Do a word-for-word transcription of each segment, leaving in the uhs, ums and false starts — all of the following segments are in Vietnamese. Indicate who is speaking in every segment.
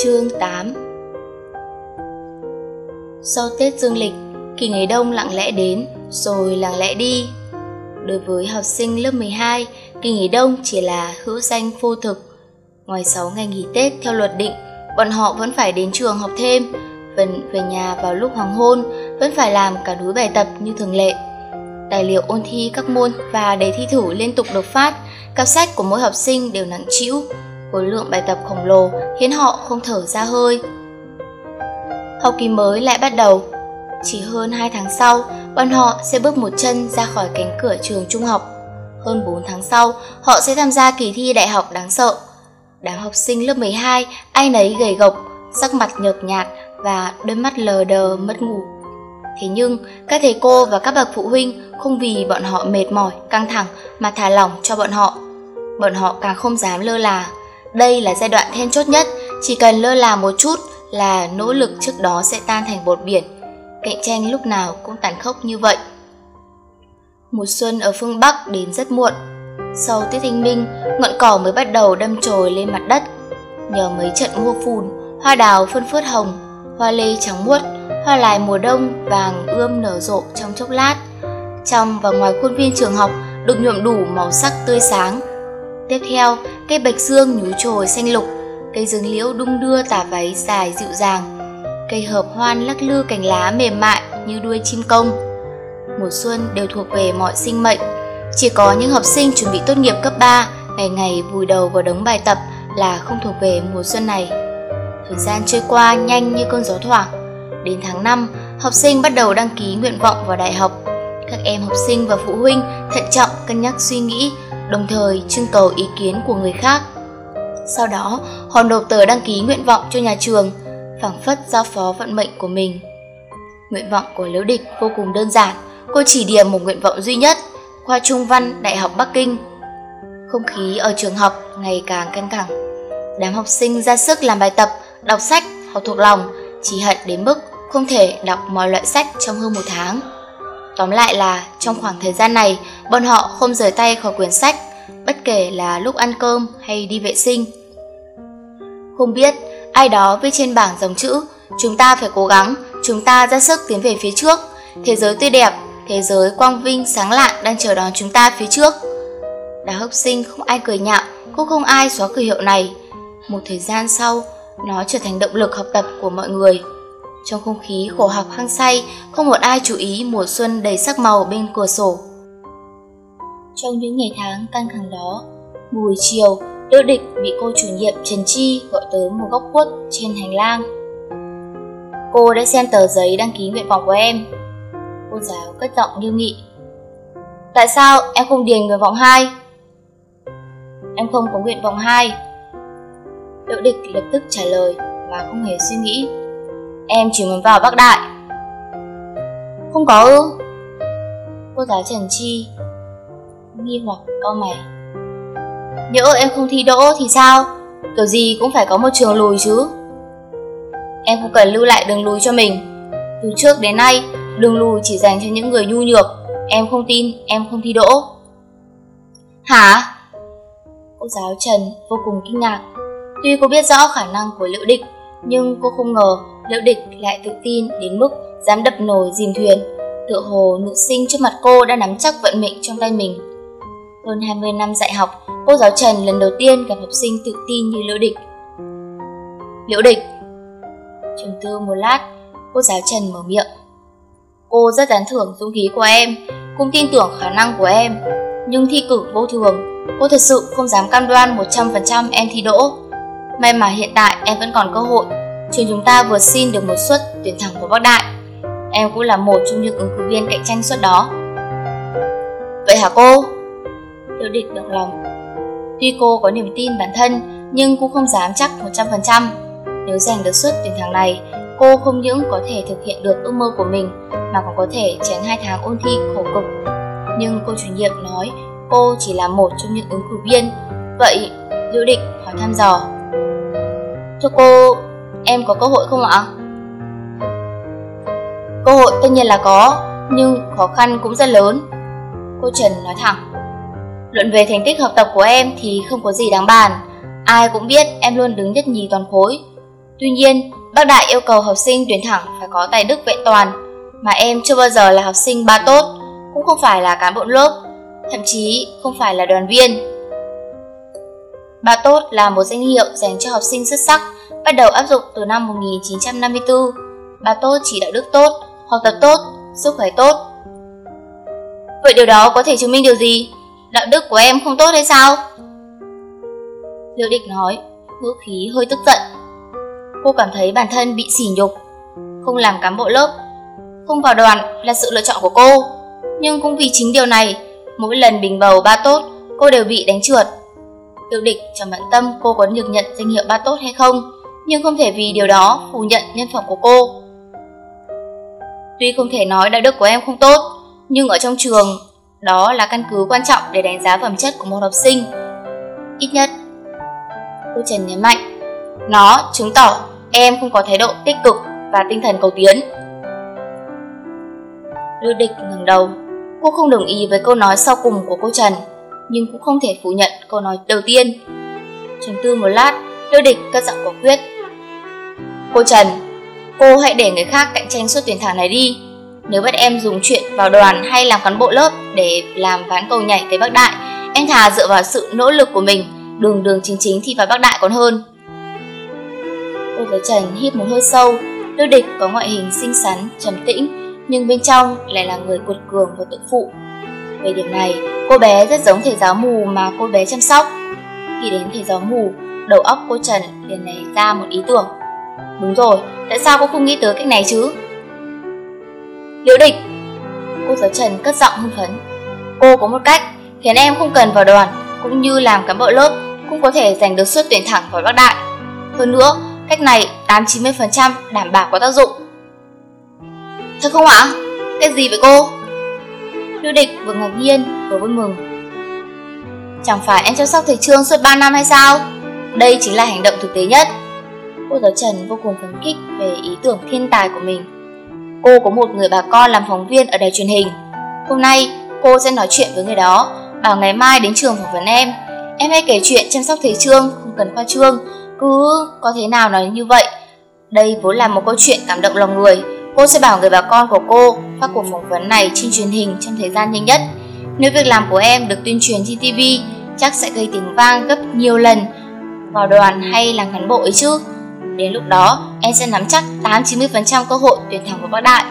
Speaker 1: Chương tám. Sau Tết dương lịch, kỳ nghỉ đông lặng lẽ đến, rồi lặng lẽ đi. Đối với học sinh lớp mười hai, kỳ nghỉ đông chỉ là hữu danh vô thực. Ngoài sáu ngày nghỉ Tết theo luật định, bọn họ vẫn phải đến trường học thêm, vẫn về nhà vào lúc hoàng hôn, vẫn phải làm cả núi bài tập như thường lệ. Tài liệu ôn thi các môn và đề thi thử liên tục được phát, cặp sách của mỗi học sinh đều nặng trĩu, khối lượng bài tập khổng lồ khiến họ không thở ra hơi. Học kỳ mới lại bắt đầu. Chỉ hơn hai tháng sau, bọn họ sẽ bước một chân ra khỏi cánh cửa trường trung học. Hơn bốn tháng sau, họ sẽ tham gia kỳ thi đại học đáng sợ. Đám học sinh lớp mười hai, ai nấy gầy gộc, sắc mặt nhợt nhạt và đôi mắt lờ đờ mất ngủ. Thế nhưng, các thầy cô và các bậc phụ huynh không vì bọn họ mệt mỏi, căng thẳng mà thả lỏng cho bọn họ. Bọn họ càng không dám lơ là. Đây là giai đoạn then chốt nhất, chỉ cần lơ là một chút là nỗ lực trước đó sẽ tan thành bọt biển. Cạnh tranh lúc nào cũng tàn khốc như vậy. Mùa xuân ở phương Bắc đến rất muộn. Sau Tết Thanh Minh, ngọn cỏ mới bắt đầu đâm chồi lên mặt đất. Nhờ mấy trận mưa phùn, hoa đào phân phớt hồng, hoa lê trắng muốt, hoa lài mùa đông vàng ươm nở rộ trong chốc lát. Trong và ngoài khuôn viên trường học được nhuộm đủ màu sắc tươi sáng. Tiếp theo, cây bạch dương nhú chồi xanh lục, cây dương liễu đung đưa tà váy dài dịu dàng, cây hợp hoan lắc lư cành lá mềm mại như đuôi chim công. Mùa xuân đều thuộc về mọi sinh mệnh. Chỉ có những học sinh chuẩn bị tốt nghiệp cấp ba, ngày ngày vùi đầu vào đống bài tập là không thuộc về mùa xuân này. Thời gian trôi qua nhanh như cơn gió thoảng. Đến tháng năm, học sinh bắt đầu đăng ký nguyện vọng vào đại học. Các em học sinh và phụ huynh thận trọng cân nhắc suy nghĩ, đồng thời trưng cầu ý kiến của người khác. Sau đó, họ nộp tờ đăng ký nguyện vọng cho nhà trường, phảng phất giao phó vận mệnh của mình. Nguyện vọng của Liễu Địch vô cùng đơn giản, cô chỉ điểm một nguyện vọng duy nhất, khoa Trung văn Đại học Bắc Kinh. Không khí ở trường học ngày càng căng thẳng. Đám học sinh ra sức làm bài tập, đọc sách, học thuộc lòng, chỉ hận đến mức không thể đọc mọi loại sách trong hơn một tháng. Tóm lại là trong khoảng thời gian này, bọn họ không rời tay khỏi quyển sách, bất kể là lúc ăn cơm hay đi vệ sinh. Không biết ai đó viết trên bảng dòng chữ: chúng ta phải cố gắng, chúng ta ra sức tiến về phía trước, thế giới tươi đẹp, thế giới quang vinh sáng lạn đang chờ đón chúng ta phía trước. Đám học sinh không ai cười nhạo, cũng không ai xóa cửa hiệu này. Một thời gian sau, nó trở thành động lực học tập của mọi người. Trong không khí khổ học hăng say, không một ai chú ý mùa xuân đầy sắc màu bên cửa sổ. Trong những ngày tháng căng thẳng đó, buổi chiều, Liễu Địch bị cô chủ nhiệm Trần Chi gọi tới một góc khuất trên hành lang. Cô đã xem tờ giấy đăng ký nguyện vọng của em. Cô giáo cất giọng nghiêm nghị. Tại sao em không điền nguyện vọng hai? Em không có nguyện vọng hai. Liễu Địch lập tức trả lời và không hề suy nghĩ. Em chỉ muốn vào Bắc Đại. Không có ư? Cô giáo Trần Chi nghi hoặc cau mày. Nhỡ em không thi đỗ thì sao? Kiểu gì cũng phải có một trường lùi chứ. Em không cần lưu lại đường lùi cho mình. Từ trước đến nay, đường lùi chỉ dành cho những người nhu nhược. Em không tin em không thi đỗ. Hả? Cô giáo Trần vô cùng kinh ngạc. Tuy cô biết rõ khả năng của Liễu Địch, nhưng cô không ngờ Liễu Địch lại tự tin đến mức dám đập nồi dìm thuyền. Tựa hồ nữ sinh trước mặt cô đã nắm chắc vận mệnh trong tay mình. Hơn hai mươi năm dạy học, cô giáo Trần lần đầu tiên gặp học sinh tự tin như Liễu Địch. Liễu Địch. Trầm tư một lát, cô giáo Trần mở miệng. Cô rất tán thưởng dũng khí của em, cũng tin tưởng khả năng của em. Nhưng thi cử vô thường, cô thật sự không dám cam đoan một trăm phần trăm em thi đỗ. May mà hiện tại em vẫn còn cơ hội. Trường chúng ta vừa xin được một suất tuyển thẳng vào Bắc Đại. Em cũng là một trong những ứng cử viên cạnh tranh suất đó. Vậy hả cô? Liễu Địch động lòng. Tuy cô có niềm tin bản thân, nhưng cũng không dám chắc một trăm phần trăm. Nếu giành được suất tuyển thẳng này, cô không những có thể thực hiện được ước mơ của mình, mà còn có thể tránh hai tháng ôn thi khổ cực. Nhưng cô chủ nhiệm nói cô chỉ là một trong những ứng cử viên. Vậy Liễu Địch hỏi thăm dò. Thưa cô, em có cơ hội không ạ? Cơ hội tất nhiên là có, nhưng khó khăn cũng rất lớn. Cô Trần nói thẳng. Luận về thành tích học tập của em thì không có gì đáng bàn. Ai cũng biết em luôn đứng nhất nhì toàn khối. Tuy nhiên, bác Đại yêu cầu học sinh tuyển thẳng phải có tài đức vẹn toàn, mà em chưa bao giờ là học sinh ba tốt, cũng không phải là cán bộ lớp, thậm chí không phải là đoàn viên. Ba tốt là một danh hiệu dành cho học sinh xuất sắc, bắt đầu áp dụng từ năm một nghìn chín trăm năm mươi tư. Ba tốt chỉ đạo đức tốt, học tập tốt, sức khỏe tốt. Vậy điều đó có thể chứng minh điều gì? Đạo đức của em không tốt hay sao? Liễu Địch nói, ngữ khí hơi tức giận. Cô cảm thấy bản thân bị sỉ nhục. Không làm cán bộ lớp, không vào đoàn là sự lựa chọn của cô. Nhưng cũng vì chính điều này, mỗi lần bình bầu ba tốt, cô đều bị đánh trượt. Liễu Địch chẳng bận tâm cô có được nhận danh hiệu ba tốt hay không, nhưng không thể vì điều đó phủ nhận nhân phẩm của cô. Tuy không thể nói đạo đức của em không tốt, nhưng ở trong trường, đó là căn cứ quan trọng để đánh giá phẩm chất của một học sinh. Ít nhất, cô Trần nhấn mạnh, nó chứng tỏ em không có thái độ tích cực và tinh thần cầu tiến. Liễu Địch ngẩng đầu. Cô không đồng ý với câu nói sau cùng của cô Trần, nhưng cũng không thể phủ nhận câu nói đầu tiên. Trầm tư một lát, Liễu Địch cất giọng quả quyết. Cô Trần, cô hãy để người khác cạnh tranh suất tuyển thẳng này đi. Nếu bắt em dùng chuyện vào đoàn hay làm cán bộ lớp để làm ván cầu nhảy tới Bắc Đại, em thà dựa vào sự nỗ lực của mình, đường đường chính chính thì vào Bắc Đại còn hơn. Cô giáo Trần hít một hơi sâu. Liễu Địch có ngoại hình xinh xắn, trầm tĩnh, nhưng bên trong lại là người cuột cường và tự phụ. Về điểm này, cô bé rất giống thầy giáo mù mà cô bé chăm sóc. Khi đến thầy giáo mù, đầu óc cô Trần liền nảy ra một ý tưởng. Đúng rồi, tại sao cô không nghĩ tới cách này chứ? Liễu Địch, cô giáo Trần cất giọng hưng phấn. Cô có một cách khiến em không cần vào đoàn, cũng như làm cán bộ lớp, cũng có thể giành được suất tuyển thẳng vào Bắc Đại. Hơn nữa, cách này tám đến chín mươi phần trăm đảm bảo có tác dụng. Thật không ạ? Cái gì vậy cô? Liễu Địch vừa ngạc nhiên vừa vui mừng. Chẳng phải em chăm sóc thầy Trương suốt ba năm hay sao? Đây chính là hành động thực tế nhất. Cô giáo Trần vô cùng phấn khích về ý tưởng thiên tài của mình. Cô có một người bà con làm phóng viên ở đài truyền hình. Hôm nay cô sẽ nói chuyện với người đó, bảo ngày mai đến trường phỏng vấn em. Em hãy kể chuyện chăm sóc thầy Trương, không cần khoa trương, cứ có thế nào nói như vậy. Đây vốn là một câu chuyện cảm động lòng người. Cô sẽ bảo người bà con của cô phát cuộc phỏng vấn này trên truyền hình trong thời gian nhanh nhất. Nếu việc làm của em được tuyên truyền trên ti vi, chắc sẽ gây tiếng vang gấp nhiều lần vào đoàn hay làm cán bộ ấy chứ. Đến lúc đó, em sẽ nắm chắc tám đến chín mươi phần trăm cơ hội tuyển thẳng vào Bắc Đại.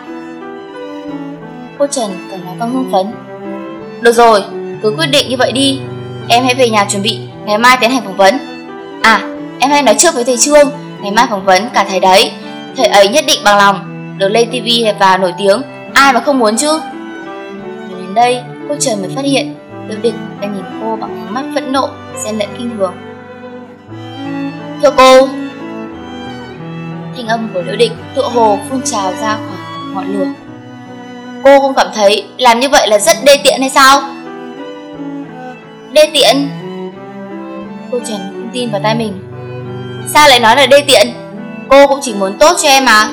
Speaker 1: Cô Trần càng nói càng hưng phấn. Được rồi, cứ quyết định như vậy đi. Em hãy về nhà chuẩn bị, ngày mai tiến hành phỏng vấn. À, em hãy nói trước với thầy Trương, ngày mai phỏng vấn cả thầy đấy. Thầy ấy nhất định bằng lòng, được lên ti vi và nổi tiếng, ai mà không muốn chứ. Đến đây, cô Trần mới phát hiện Liễu Địch đang nhìn cô bằng ánh mắt phẫn nộ, xen lẫn kinh thường. Thưa cô, thanh âm của Liễu Địch tựa hồ phun trào ra khỏi ngọn lửa. Cô không cảm thấy làm như vậy là rất đê tiện hay sao? Đê tiện? Cô Trần không tin vào tai mình. Sao lại nói là đê tiện? Cô cũng chỉ muốn tốt cho em mà.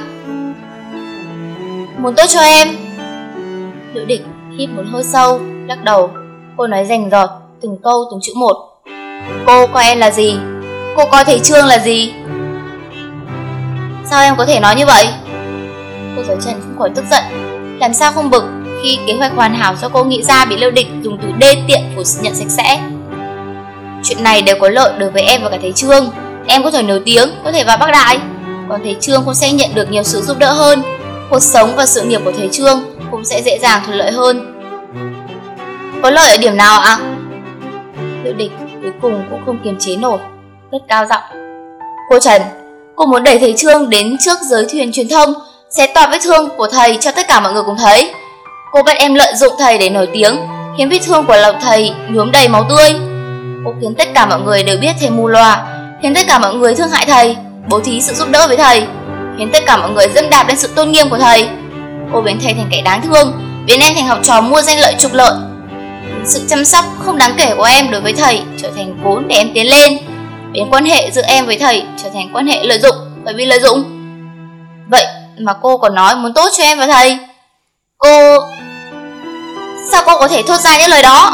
Speaker 1: Muốn tốt cho em? Liễu Địch hít một hơi sâu, lắc đầu. Cô nói rành rọt từng câu từng chữ một. Cô coi em là gì? Cô coi thầy Trương là gì? Sao em có thể nói như vậy? Cô giáo Trần không khỏi tức giận. Làm sao không bực khi kế hoạch hoàn hảo do cô nghĩ ra bị Liễu Địch dùng từ đê tiện phủ nhận sạch sẽ. Chuyện này đều có lợi đối với em và cả thầy Trương. Em có thể nổi tiếng, có thể vào Bắc Đại, còn thầy Trương cũng sẽ nhận được nhiều sự giúp đỡ hơn. Cuộc sống và sự nghiệp của thầy Trương cũng sẽ dễ dàng thuận lợi hơn. Có lợi ở điểm nào ạ? Liễu Địch cuối cùng cũng không kiềm chế nổi, cất cao giọng. Cô Trần, cô muốn đẩy thầy Trương đến trước giới thuyền truyền thông, xé toạc vết thương của thầy cho tất cả mọi người cùng thấy. Cô bắt em lợi dụng thầy để nổi tiếng, khiến vết thương của lòng thầy nhuốm đầy máu tươi. Cô khiến tất cả mọi người đều biết thầy mù lòa, khiến tất cả mọi người thương hại thầy, bố thí sự giúp đỡ với thầy, khiến tất cả mọi người dẫm đạp lên sự tôn nghiêm của thầy. Cô biến thầy thành kẻ đáng thương, biến em thành học trò mua danh lợi trục lợi. Sự chăm sóc không đáng kể của em đối với thầy trở thành vốn để em tiến lên, biến quan hệ giữa em với thầy trở thành quan hệ lợi dụng bởi vì lợi dụng. Vậy mà cô còn nói muốn tốt cho em và thầy. Cô... Sao cô có thể thốt ra những lời đó?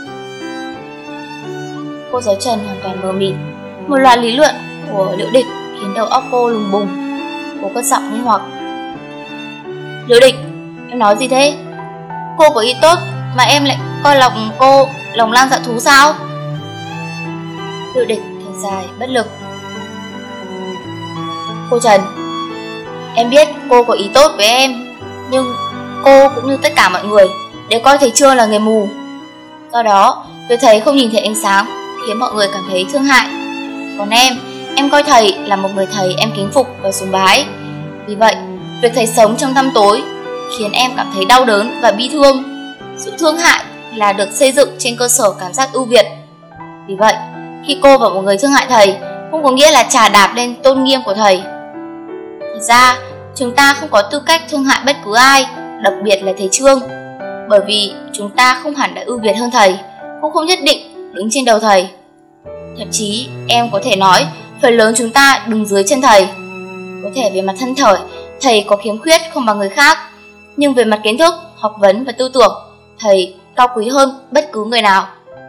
Speaker 1: Cô giáo Trần hoàn toàn mờ mịt. Một loạt lý luận của Liễu Địch khiến đầu óc cô lùng bùng. Cô cất giọng nghi hoặc. Liễu Địch, em nói gì thế? Cô có ý tốt mà em lại coi lòng cô lòng lang dạ thú sao? Liễu Địch thở dài bất lực. Cô Trần, em biết cô có ý tốt với em, nhưng cô cũng như tất cả mọi người đều coi thầy Trương là người mù. Do đó, việc thầy không nhìn thấy ánh sáng khiến mọi người cảm thấy thương hại. Còn em, em coi thầy là một người thầy em kính phục và sùng bái. Vì vậy, việc thầy sống trong tăm tối khiến em cảm thấy đau đớn và bi thương. Sự thương hại là được xây dựng trên cơ sở cảm giác ưu việt. Vì vậy, khi cô và một người thương hại thầy, không có nghĩa là chà đạp lên tôn nghiêm của thầy. Thật ra, chúng ta không có tư cách thương hại bất cứ ai, đặc biệt là thầy Trương, bởi vì chúng ta không hẳn đã ưu việt hơn thầy, cũng không nhất định đứng trên đầu thầy. Thậm chí, em có thể nói, phần lớn chúng ta đứng dưới chân thầy. Có thể về mặt thân thể, thầy có khiếm khuyết không bằng người khác, nhưng về mặt kiến thức, học vấn và tư tưởng, thầy cao quý hơn bất cứ người nào.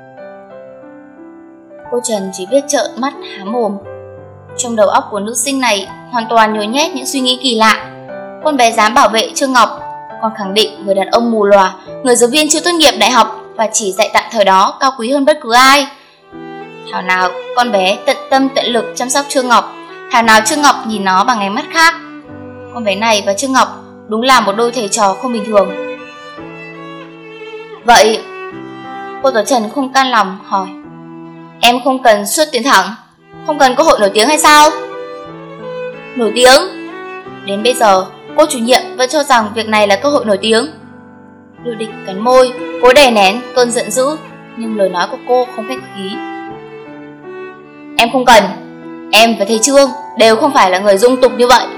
Speaker 1: Cô Trần chỉ biết trợn mắt há mồm. Trong đầu óc của nữ sinh này hoàn toàn nhồi nhét những suy nghĩ kỳ lạ. Con bé dám bảo vệ Trương Ngọc, còn khẳng định người đàn ông mù lòa, người giáo viên chưa tốt nghiệp đại học và chỉ dạy tạm thời đó cao quý hơn bất cứ ai. Thảo nào con bé tận tâm tận lực chăm sóc Trương Ngọc, thảo nào Trương Ngọc nhìn nó bằng ánh mắt khác. Con bé này và Trương Ngọc đúng là một đôi thầy trò không bình thường. Vậy, cô giáo Trần không can lòng hỏi, em không cần xuất tiến thẳng, không cần cơ hội nổi tiếng hay sao? Nổi tiếng? Đến bây giờ, cô chủ nhiệm vẫn cho rằng việc này là cơ hội nổi tiếng. Liễu Địch cắn môi, cố đè nén cơn giận dữ, nhưng lời nói của cô không khách khí. Em không cần, em và thầy Trương đều không phải là người dung tục như vậy.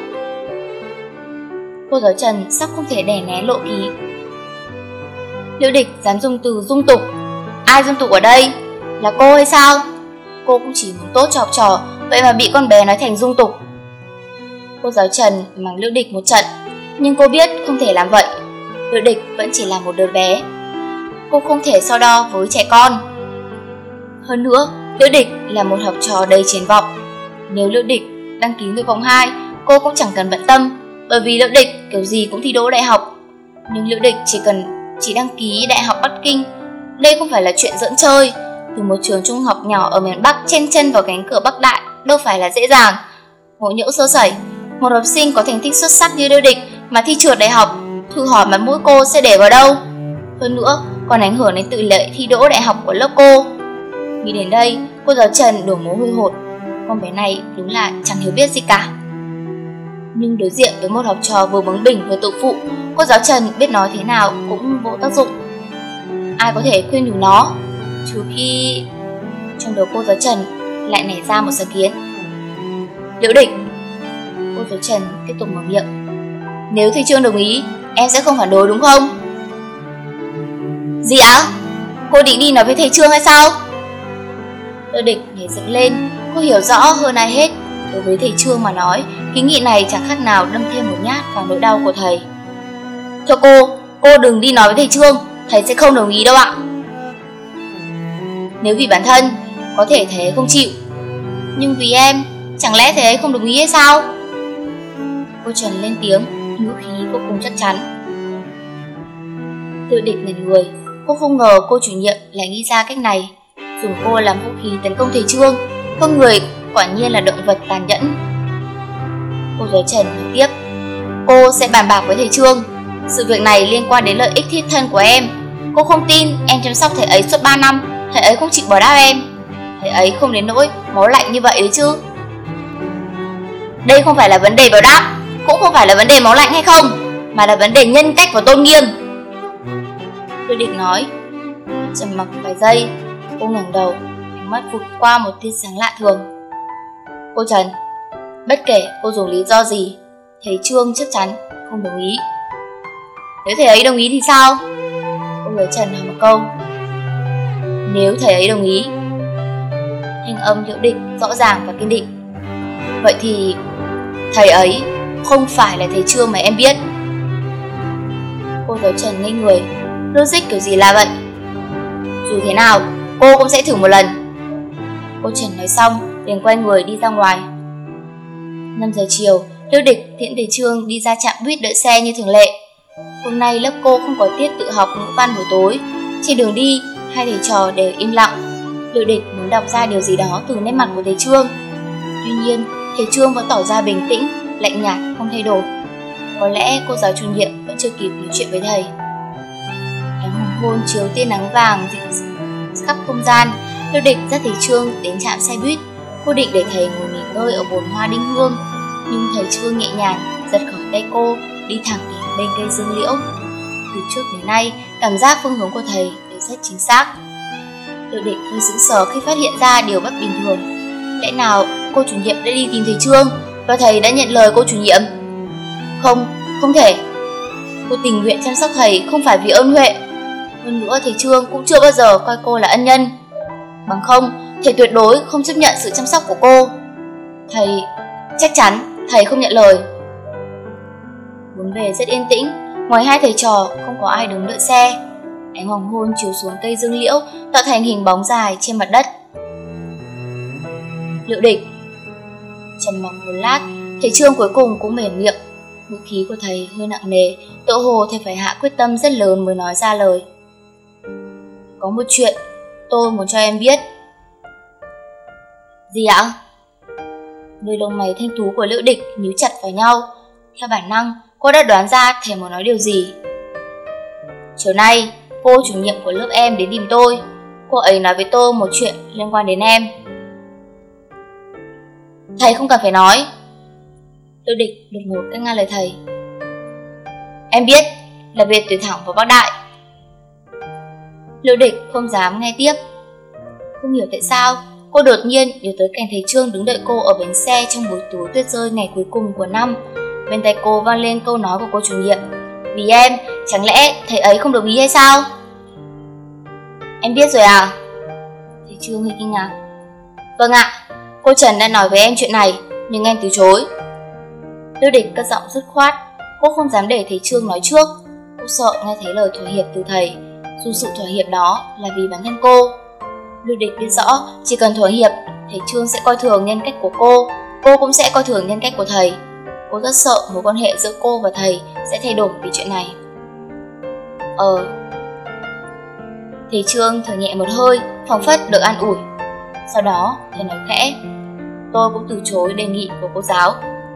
Speaker 1: Cô giáo Trần sắp không thể đè nén lộ khí. Liễu Địch dám dùng từ dung tục? Ai dung tục ở đây? Là cô hay sao? Cô cũng chỉ muốn tốt cho học trò, vậy mà bị con bé nói thành dung tục. Cô giáo Trần mắng Liễu Địch một trận, nhưng cô biết không thể làm vậy. Liễu Địch vẫn chỉ là một đứa bé, cô không thể so đo với trẻ con. Hơn nữa, Liễu Địch là một học trò đầy triển vọng. Nếu Liễu Địch đăng ký nguyện vọng hai, cô cũng chẳng cần bận tâm, bởi vì Liễu Địch kiểu gì cũng thi đỗ đại học. Nhưng Liễu Địch chỉ cần chỉ đăng ký Đại học Bắc Kinh. Đây không phải là chuyện giỡn chơi. Từ một trường trung học nhỏ ở miền Bắc chen chân vào cánh cửa Bắc Đại đâu phải là dễ dàng. Ngộ nhỡ sơ sẩy, một học sinh có thành tích xuất sắc như Liễu Địch mà thi trượt đại học, thử hỏi mặt mũi cô sẽ để vào đâu? Hơn nữa, còn ảnh hưởng đến tỷ lệ thi đỗ đại học của lớp cô. Nghĩ đến đây, cô giáo Trần đổ mồ hôi hột. Con bé này đúng là chẳng hiểu biết gì cả. Nhưng đối diện với một học trò vừa bướng bỉnh vừa tự phụ, cô giáo Trần biết nói thế nào cũng vô tác dụng. Ai có thể khuyên nhủ nó, trừ khi... Trong đầu cô giáo Trần lại nảy ra một sáng kiến. Liễu Địch, cô giáo Trần tiếp tục mở miệng, nếu thầy Trương đồng ý, em sẽ không phản đối đúng không? Gì á? Cô định đi nói với thầy Trương hay sao? Liễu Địch nhảy dựng lên. Cô hiểu rõ hơn ai hết, đối với thầy Trương mà nói, kiến nghị này chẳng khác nào đâm thêm một nhát vào nỗi đau của thầy. Thưa cô, cô đừng đi nói với thầy Trương, thầy sẽ không đồng ý đâu ạ. Nếu vì bản thân, có thể thầy ấy không chịu, nhưng vì em, chẳng lẽ thầy ấy không đồng ý hay sao? Cô Trần lên tiếng, ngữ khí vô cùng chắc chắn. Liễu Địch ngẩn người, cô không ngờ cô chủ nhiệm lại nghĩ ra cách này, dùng cô làm vũ khí tấn công thầy Trương. Con người quả nhiên là động vật tàn nhẫn. Cô giáo Trần nói tiếp, cô sẽ bàn bạc với thầy Trương. Sự việc này liên quan đến lợi ích thiết thân của em. Cô không tin em chăm sóc thầy ấy suốt ba năm, thầy ấy không chịu bỏ đáp em. Thầy ấy không đến nỗi máu lạnh như vậy đấy chứ. Đây không phải là vấn đề báo đáp, cũng không phải là vấn đề máu lạnh hay không, mà là vấn đề nhân cách và tôn nghiêm. Liễu Địch nói. Trầm mặc vài giây, cô ngẩng đầu, ánh mắt vụt qua một tia sáng lạ thường. Cô Trần, bất kể cô dùng lý do gì, thầy Trương chắc chắn không đồng ý. Nếu thầy ấy đồng ý thì sao? Cô giáo Trần hỏi một câu. Nếu thầy ấy đồng ý. Thanh âm Liễu Địch rõ ràng và kiên định. Vậy thì thầy ấy không phải là thầy Trương mà em biết. Cô giáo Trần ngây người. Logic kiểu gì là vậy? Dù thế nào, cô cũng sẽ thử một lần. Cô Trần nói xong, liền quay người đi ra ngoài. năm giờ chiều, Liễu Địch tiễn thầy Trương đi ra trạm buýt đợi xe như thường lệ. Hôm nay lớp cô không có tiết tự học ngữ văn buổi tối. Trên đường đi, hai thầy trò đều im lặng. Liễu Địch muốn đọc ra điều gì đó từ nét mặt của thầy Trương. Tuy nhiên, thầy Trương vẫn tỏ ra bình tĩnh, lạnh nhạt, không thay đổi. Có lẽ cô giáo chủ nhiệm vẫn chưa kịp nói chuyện với thầy. Ánh hoàng hôn chiếu tia nắng vàng dịu khắp không gian. Liễu Địch dắt thầy Trương đến trạm xe buýt. Cô định để thầy ngồi nghỉ ngơi ở bồn hoa đinh hương, nhưng thầy Trương nhẹ nhàng giật khỏi tay cô, đi thẳng đến bên cây dương liễu. Từ trước đến nay, cảm giác phương hướng của thầy đều rất chính xác. Liễu Địch hơi sững sờ khi phát hiện ra điều bất bình thường. Lẽ nào cô chủ nhiệm đã đi tìm thầy Trương và thầy đã nhận lời cô chủ nhiệm? Không, không thể. Cô tình nguyện chăm sóc thầy không phải vì ơn huệ. Hơn nữa thầy Trương cũng chưa bao giờ coi cô là ân nhân. Bằng không, thầy tuyệt đối không chấp nhận sự chăm sóc của cô. Thầy, chắc chắn thầy không nhận lời. Bốn bề rất yên tĩnh, ngoài hai thầy trò không có ai đứng đợi xe. Ánh hoàng hôn chiếu xuống cây dương liễu tạo thành hình bóng dài trên mặt đất. Liễu Địch. Trầm mặc một lát, thầy Trương cuối cùng cũng mềm miệng. Ngữ khí của thầy hơi nặng nề, tựa hồ thầy phải hạ quyết tâm rất lớn mới nói ra lời. Có một chuyện tôi muốn cho em biết. Gì ạ? Đôi lông mày thanh tú của Liễu Địch nhíu chặt vào nhau. Theo bản năng, cô đã đoán ra thầy muốn nói điều gì. Chiều nay, cô chủ nhiệm của lớp em đến tìm tôi. Cô ấy nói với tôi một chuyện liên quan đến em. Thầy không cần phải nói. Liễu Địch đột ngột cắt ngang lời thầy. Em biết là về tuyển thẳng vào Bắc Đại. Liễu Địch không dám nghe tiếp. Không hiểu tại sao cô đột nhiên nhớ tới cảnh thầy Trương đứng đợi cô ở bến xe trong buổi tối tuyết rơi ngày cuối cùng của năm. Bên tai cô vang lên câu nói của cô chủ nhiệm. Vì em, chẳng lẽ thầy ấy không đồng ý hay sao? Em biết rồi à? Thầy Trương hơi kinh ngạc. Vâng ạ, cô Trần đã nói với em chuyện này, nhưng em từ chối. Liễu Địch cất giọng dứt khoát. Cô không dám để thầy Trương nói trước. Cô sợ nghe thấy lời thỏa hiệp từ thầy, dù sự thỏa hiệp đó là vì bản thân cô. Liễu Địch biết rõ chỉ cần thỏa hiệp, thầy Trương sẽ coi thường nhân cách của cô, cô cũng sẽ coi thường nhân cách của thầy. Cô rất sợ mối quan hệ giữa cô và thầy sẽ thay đổi vì chuyện này. Ờ... Thầy Trương thở nhẹ một hơi, phảng phất được an ủi. Sau đó thầy nói khẽ. Tôi cũng từ chối đề nghị của cô giáo.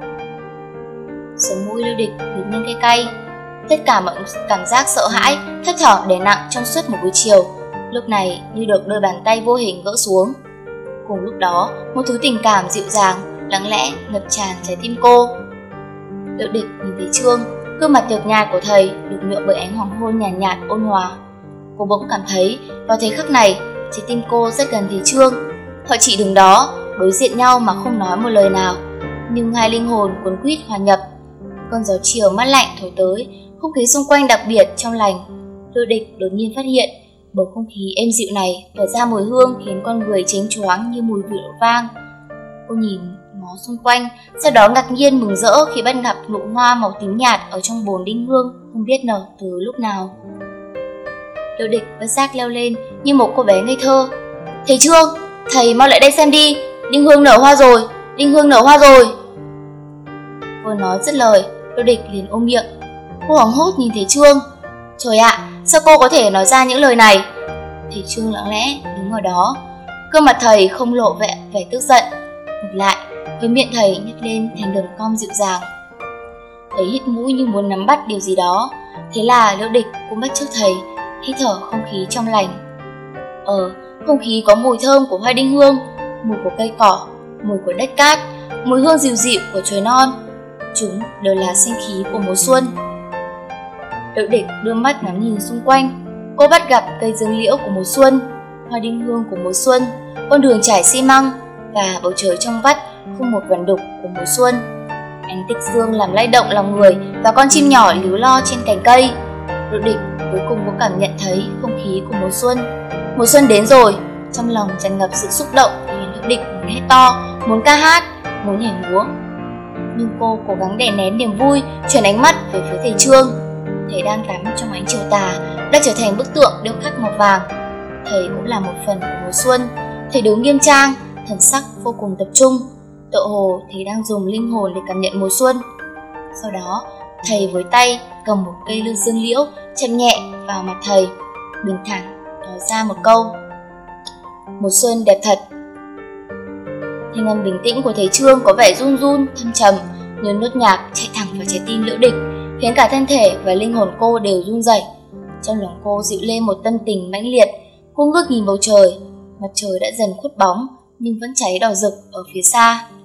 Speaker 1: Sống mũi Liễu Địch đột nhiên cay cay. Tất cả mọi cảm giác sợ hãi, thấp thỏm đè nặng trong suốt một buổi chiều, lúc này như được đôi bàn tay vô hình gỡ xuống. Cùng lúc đó, một thứ tình cảm dịu dàng, lặng lẽ ngập tràn trái tim cô. Liễu Địch nhìn thấy Trương, gương mặt nhợt nhạt của thầy được nhuộm bởi ánh hoàng hôn nhàn nhạt, nhạt ôn hòa. Cô bỗng cảm thấy vào thời khắc này, trái tim cô rất gần thầy Trương. Họ chỉ đứng đó, đối diện nhau mà không nói một lời nào, nhưng hai linh hồn cuốn quýt hòa nhập. Cơn gió chiều mát lạnh thổi tới, không khí xung quanh đặc biệt trong lành. Liễu Địch đột nhiên phát hiện bầu không khí êm dịu này tỏa ra mùi hương khiến con người chênh choáng như mùi rượu vang. Cô nhìn ngó xung quanh, sau đó ngạc nhiên mừng rỡ khi bắt gặp nụ hoa màu tím nhạt ở trong bồn đinh hương không biết nở từ lúc nào. Liễu Địch bất giác leo lên như một cô bé ngây thơ. Thầy Trương, thầy mau lại đây xem đi, đinh hương nở hoa rồi, đinh hương nở hoa rồi. Vừa nói dứt lời, Liễu Địch liền ôm miệng. Cô hoảng hốt nhìn thầy Trương. Trời ạ, à, sao cô có thể nói ra những lời này? Thầy Trương lặng lẽ đứng ở đó, gương mặt thầy không lộ vẻ vẻ tức giận, ngược lại, với miệng thầy nhếch lên thành đường cong dịu dàng. Thầy hít mũi như muốn nắm bắt điều gì đó, thế là Liễu Địch cũng bắt chước thầy, hít thở không khí trong lành. Ờ, không khí có mùi thơm của hoa đinh hương, mùi của cây cỏ, mùi của đất cát, mùi hương dịu dịu của trời non. Chúng đều là sinh khí của mùa xuân. Liễu Địch đưa mắt ngắm nhìn xung quanh. Cô bắt gặp cây dương liễu của mùa xuân, hoa đinh hương của mùa xuân, con đường trải xi măng và bầu trời trong vắt không một vằn đục của mùa xuân. Ánh tịch dương làm lay động lòng người và con chim nhỏ líu lo trên cành cây. Liễu Địch cuối cùng có cảm nhận thấy không khí của mùa xuân. Mùa xuân đến rồi, trong lòng tràn ngập sự xúc động vì Liễu Địch muốn hét to, muốn ca hát, muốn nhảy múa. Nhưng cô cố gắng đè nén niềm vui, chuyển ánh mắt về phía thầy Trương. Thầy đang tắm trong ánh chiều tà, đã trở thành bức tượng điêu khắc màu vàng. Thầy cũng là một phần của mùa xuân. Thầy đứng nghiêm trang, thần sắc vô cùng tập trung. Tựa hồ thầy đang dùng linh hồn để cảm nhận mùa xuân. Sau đó, thầy với tay cầm một cây lư dương liễu chậm nhẹ vào mặt thầy, bình thản nói ra một câu: "Mùa xuân đẹp thật." Thanh âm bình tĩnh của thầy Trương có vẻ run run, thâm trầm như nốt nhạc chạy thẳng vào trái tim Liễu Địch, khiến cả thân thể và linh hồn cô đều run rẩy. Trong lòng cô dịu lên một tâm tình mãnh liệt. Cô ngước nhìn bầu trời, mặt trời đã dần khuất bóng nhưng vẫn cháy đỏ rực ở phía xa.